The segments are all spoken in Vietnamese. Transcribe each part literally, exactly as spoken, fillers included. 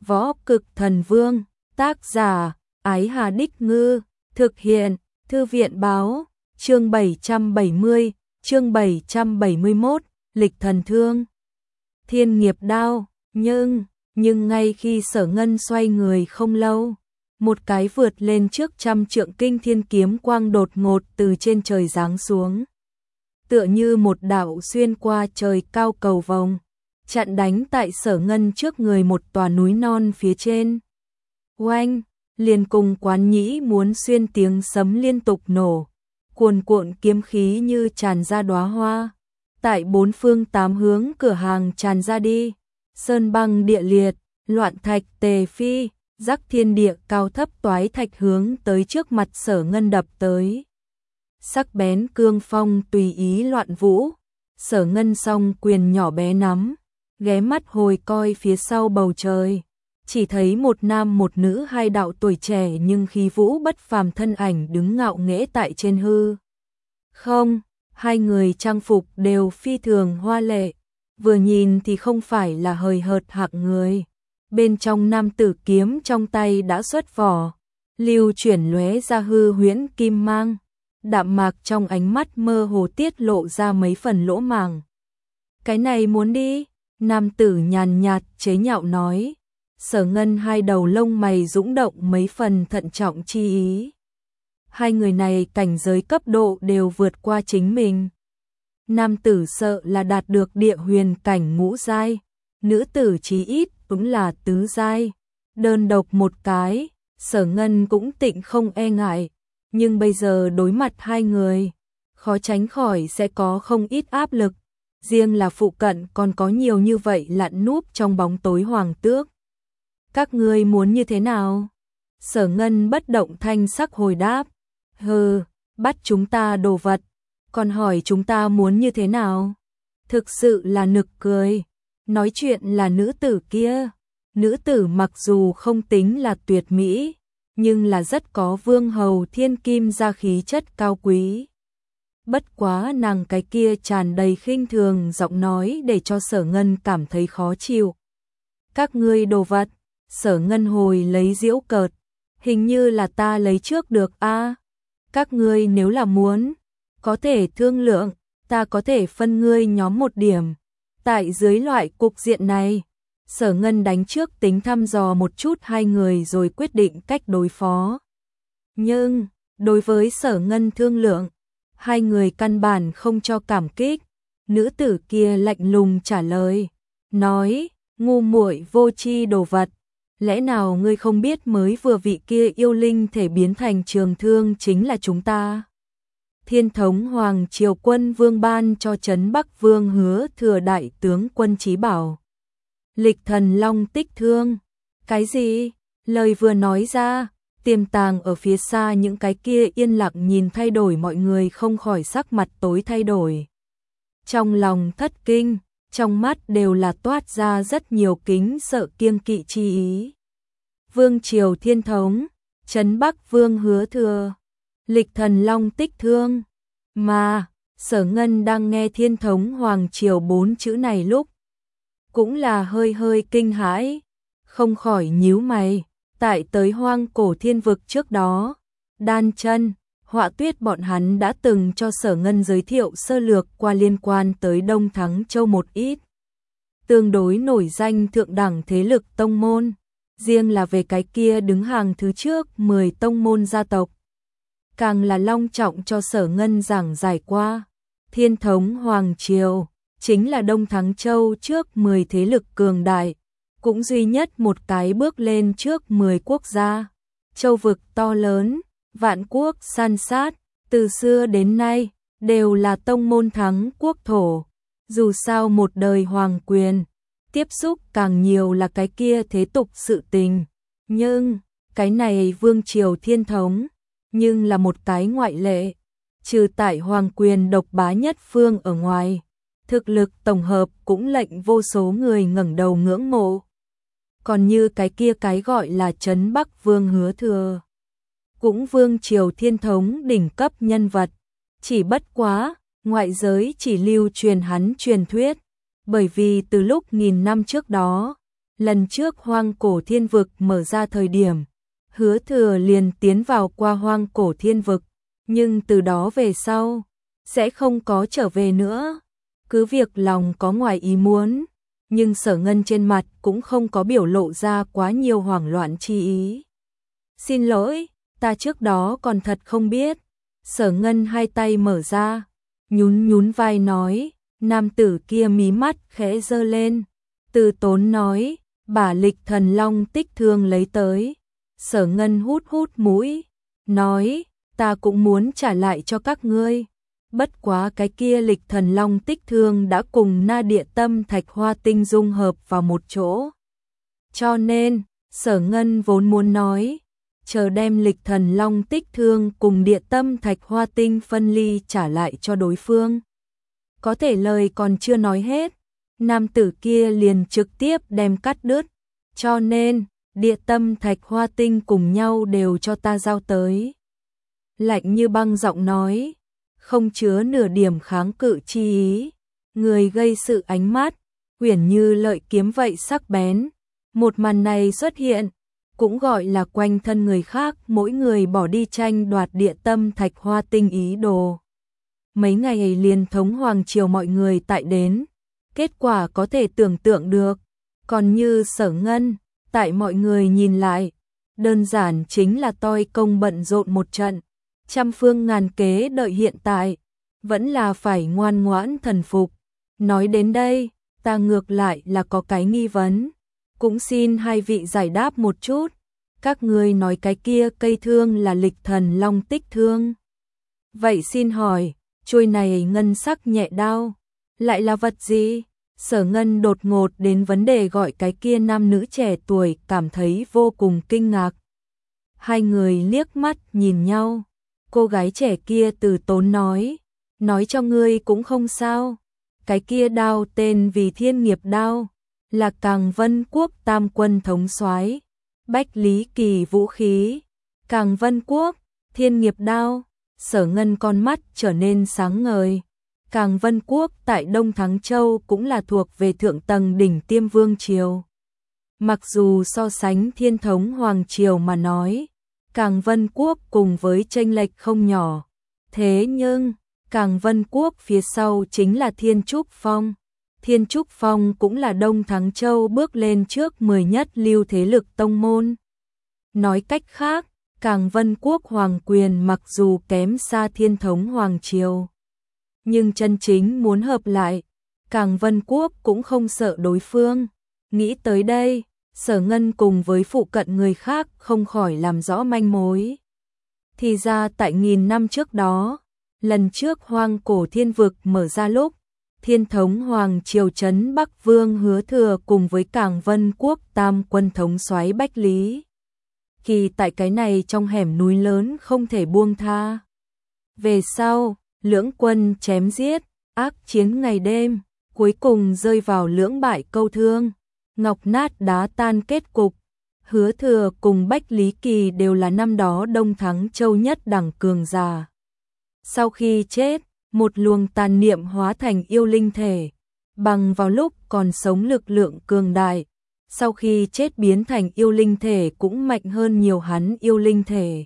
Võ Cực Thần Vương, tác giả, Ái Hà Đích Ngư, thực hiện, Thư viện Báo, chương bảy trăm bảy mươi, chương bảy trăm bảy mươi mốt, Lịch Thần Thương. Thiên Nghiệp Đao, nhưng, nhưng ngay khi Sở Ngân xoay người không lâu, một cái vượt lên trước trăm trượng kinh thiên kiếm quang đột ngột từ trên trời giáng xuống. Tựa như một đạo xuyên qua trời cao cầu vồng, chặn đánh tại Sở Ngân trước người một tòa núi non phía trên. Oanh, liền cùng Quán Nhĩ muốn xuyên tiếng sấm liên tục nổ, cuồn cuộn kiếm khí như tràn ra đóa hoa, tại bốn phương tám hướng cửa hàng tràn ra đi, sơn băng địa liệt, loạn thạch tề phi, rắc thiên địa cao thấp toái thạch hướng tới trước mặt Sở Ngân đập tới. Sắc bén cương phong tùy ý loạn vũ, Sở Ngân song quyền nhỏ bé nắm, ghé mắt hồi coi phía sau bầu trời, chỉ thấy một nam một nữ hai đạo tuổi trẻ nhưng khí vũ bất phàm thân ảnh đứng ngạo nghễ tại trên hư. Không, hai người trang phục đều phi thường hoa lệ, vừa nhìn thì không phải là hời hợt hạng người. Bên trong nam tử kiếm trong tay đã xuất vỏ, lưu chuyển lóe ra hư huyễn kim mang, đạm mạc trong ánh mắt mơ hồ tiết lộ ra mấy phần lỗ màng. Cái này muốn đi, nam tử nhàn nhạt chế nhạo nói. Sở Ngân hai đầu lông mày dũng động mấy phần thận trọng chi ý. Hai người này cảnh giới cấp độ đều vượt qua chính mình. Nam tử sợ là đạt được địa huyền cảnh ngũ giai, nữ tử chí ít cũng là tứ giai. Đơn độc một cái, Sở Ngân cũng tịnh không e ngại, nhưng bây giờ đối mặt hai người, khó tránh khỏi sẽ có không ít áp lực. Riêng là phụ cận còn có nhiều như vậy lặn núp trong bóng tối hoàng tước. Các ngươi muốn như thế nào? Sở Ngân bất động thanh sắc hồi đáp. Hừ, bắt chúng ta đồ vật, còn hỏi chúng ta muốn như thế nào? Thực sự là nực cười. Nói chuyện là nữ tử kia. Nữ tử mặc dù không tính là tuyệt mỹ, nhưng là rất có vương hầu thiên kim gia khí chất cao quý. Bất quá nàng cái kia tràn đầy khinh thường giọng nói để cho Sở Ngân cảm thấy khó chịu. Các ngươi đồ vật. Sở Ngân hồi lấy giễu cợt, hình như là ta lấy trước được a. À, các ngươi nếu là muốn, có thể thương lượng, ta có thể phân ngươi nhóm một điểm. Tại dưới loại cục diện này, Sở Ngân đánh trước tính thăm dò một chút hai người rồi quyết định cách đối phó. Nhưng, đối với Sở Ngân thương lượng, hai người căn bản không cho cảm kích. Nữ tử kia lạnh lùng trả lời, nói, ngu muội vô tri đồ vật. Lẽ nào ngươi không biết mới vừa vị kia yêu linh thể biến thành trường thương chính là chúng ta? Thiên thống Hoàng Triều Quân Vương ban cho Trấn Bắc Vương Hứa Thừa đại tướng quân trí bảo. Lịch Thần Long Tích Thương. Cái gì? Lời vừa nói ra, tiềm tàng ở phía xa những cái kia yên lặng nhìn thay đổi mọi người không khỏi sắc mặt tối thay đổi. Trong lòng thất kinh, trong mắt đều là toát ra rất nhiều kính sợ kiêng kỵ chi ý. Vương Triều Thiên Thống, Trấn Bắc Vương Hứa Thừa, Lịch Thần Long Tích Thương. Mà, Sở Ngân đang nghe Thiên Thống Hoàng Triều bốn chữ này lúc, cũng là hơi hơi kinh hãi, không khỏi nhíu mày. Tại tới Hoang Cổ Thiên Vực trước đó, Đan Chân, Họa Tuyết bọn hắn đã từng cho Sở Ngân giới thiệu sơ lược qua liên quan tới Đông Thắng Châu một ít tương đối nổi danh thượng đẳng thế lực tông môn, riêng là về cái kia đứng hàng thứ trước mười tông môn gia tộc. Càng là long trọng cho Sở Ngân giảng giải qua, Thiên thống Hoàng Triều chính là Đông Thắng Châu trước mười thế lực cường đại, cũng duy nhất một cái bước lên trước mười quốc gia. Châu vực to lớn, vạn quốc san sát, từ xưa đến nay đều là tông môn thắng quốc thổ. Dù sao một đời hoàng quyền, tiếp xúc càng nhiều là cái kia thế tục sự tình. Nhưng, cái này Vương Triều Thiên Thống, nhưng là một cái ngoại lệ. Trừ tại hoàng quyền độc bá nhất phương ở ngoài, thực lực tổng hợp cũng lệnh vô số người ngẩng đầu ngưỡng mộ. Còn như cái kia cái gọi là Trấn Bắc Vương Hứa Thừa, cũng Vương Triều Thiên Thống đỉnh cấp nhân vật, chỉ bất quá, ngoại giới chỉ lưu truyền hắn truyền thuyết, bởi vì từ lúc nghìn năm trước đó, Lần trước hoang cổ thiên vực mở ra thời điểm, Hứa Thừa liền tiến vào qua hoang cổ thiên vực, nhưng từ đó về sau, sẽ không có trở về nữa. Cứ việc lòng có ngoài ý muốn, nhưng Sở Ngân trên mặt cũng không có biểu lộ ra quá nhiều hoảng loạn chi ý. Xin lỗi, ta trước đó còn thật không biết. Sở Ngân hai tay mở ra, nhún nhún vai nói, nam tử kia mí mắt khẽ giơ lên. Từ Tốn nói, bả Lịch Thần Long Tích Thương lấy tới. Sở Ngân hút hút mũi, nói, ta cũng muốn trả lại cho các ngươi. Bất quá cái kia Lịch Thần Long Tích Thương đã cùng Na Địa Tâm Thạch Hoa Tinh dung hợp vào một chỗ. Cho nên, Sở Ngân vốn muốn nói, chờ đem Lịch Thần Long Tích Thương cùng Địa Tâm Thạch Hoa Tinh phân ly trả lại cho đối phương. Có thể lời còn chưa nói hết, nam tử kia liền trực tiếp đem cắt đứt. Cho nên, Địa Tâm Thạch Hoa Tinh cùng nhau đều cho ta giao tới. Lạnh như băng giọng nói, không chứa nửa điểm kháng cự chi ý. Người gây sự ánh mắt, uyển như lợi kiếm vậy sắc bén. Một màn này xuất hiện, cũng gọi là quanh thân người khác mỗi người bỏ đi tranh đoạt Địa Tâm Thạch Hoa Tinh ý đồ. Mấy ngày liền thống hoàng triều mọi người tại đến, kết quả có thể tưởng tượng được. Còn như Sở Ngân, tại mọi người nhìn lại, đơn giản chính là toi công bận rộn một trận, trăm phương ngàn kế đợi hiện tại, vẫn là phải ngoan ngoãn thần phục. Nói đến đây, ta ngược lại là có cái nghi vấn, cũng xin hai vị giải đáp một chút. Các ngươi nói cái kia cây thương là Lịch Thần Long Tích Thương. Vậy xin hỏi, chuôi này ngân sắc nhẹ đao, lại là vật gì? Sở Ngân đột ngột đến vấn đề gọi cái kia nam nữ trẻ tuổi cảm thấy vô cùng kinh ngạc. Hai người liếc mắt nhìn nhau, cô gái trẻ kia Từ Tốn nói, nói cho ngươi cũng không sao. Cái kia đao tên vì Thiên Nghiệp Đao, là Càng Vân Quốc Tam Quân thống soái Bách Lý Kỳ vũ khí. Càng Vân Quốc, Thiên Nghiệp Đao. Sở Ngân con mắt trở nên sáng ngời. Càng Vân Quốc tại Đông Thắng Châu cũng là thuộc về thượng tầng đỉnh tiêm vương triều. Mặc dù so sánh Thiên Thống Hoàng Triều mà nói, Càng Vân Quốc cùng với chênh lệch không nhỏ. Thế nhưng, Càng Vân Quốc phía sau chính là Thiên Trúc Phong. Thiên Trúc Phong cũng là Đông Thắng Châu bước lên trước mười nhất lưu thế lực tông môn. Nói cách khác, Càng Vân Quốc hoàng quyền mặc dù kém xa Thiên Thống Hoàng Triều, nhưng chân chính muốn hợp lại, Càng Vân Quốc cũng không sợ đối phương. Nghĩ tới đây, Sở Ngân cùng với phụ cận người khác không khỏi làm rõ manh mối. Thì ra tại nghìn năm trước đó, lần trước hoang cổ thiên vực mở ra lúc, Thiên Thống Hoàng Triều trấn Bắc Vương Hứa Thừa cùng với Càng Vân Quốc Tam Quân thống soái Bách Lý Kỳ tại cái này trong hẻm núi lớn không thể buông tha. Về sau, lưỡng quân chém giết, ác chiến ngày đêm, cuối cùng rơi vào lưỡng bại câu thương, ngọc nát đá tan kết cục. Hứa Thừa cùng Bách Lý Kỳ đều là năm đó Đông Thắng Châu nhất đẳng cường giả. Sau khi chết, một luồng tàn niệm hóa thành yêu linh thể, bằng vào lúc còn sống lực lượng cường đại, sau khi chết biến thành yêu linh thể cũng mạnh hơn nhiều hắn yêu linh thể.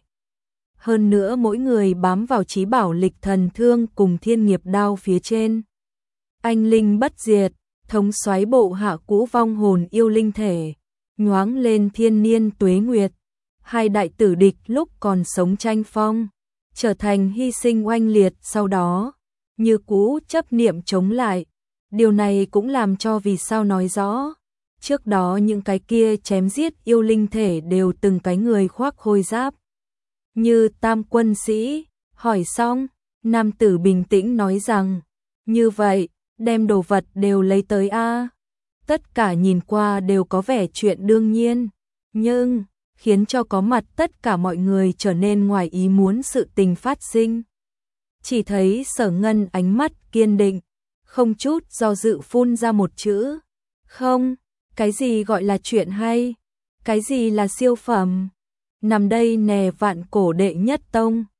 Hơn nữa mỗi người bám vào chí bảo Lịch Thần Thương cùng Thiên Nghiệp Đao phía trên. Anh linh bất diệt, thống soái bộ hạ cũ vong hồn yêu linh thể, nhoáng lên thiên niên tuế nguyệt. Hai đại tử địch lúc còn sống tranh phong, trở thành hy sinh oanh liệt sau đó, như cũ chấp niệm chống lại. Điều này cũng làm cho vì sao nói rõ, trước đó những cái kia chém giết yêu linh thể đều từng cái người khoác khôi giáp. Như Tam Quân sĩ, hỏi xong, nam tử bình tĩnh nói rằng, như vậy, đem đồ vật đều lấy tới a. Tất cả nhìn qua đều có vẻ chuyện đương nhiên, nhưng khiến cho có mặt tất cả mọi người trở nên ngoài ý muốn sự tình phát sinh. Chỉ thấy Sở Ngân ánh mắt kiên định, không chút do dự phun ra một chữ, không. Cái gì gọi là chuyện hay? Cái gì là siêu phẩm? Nằm đây nè vạn cổ đệ nhất tông,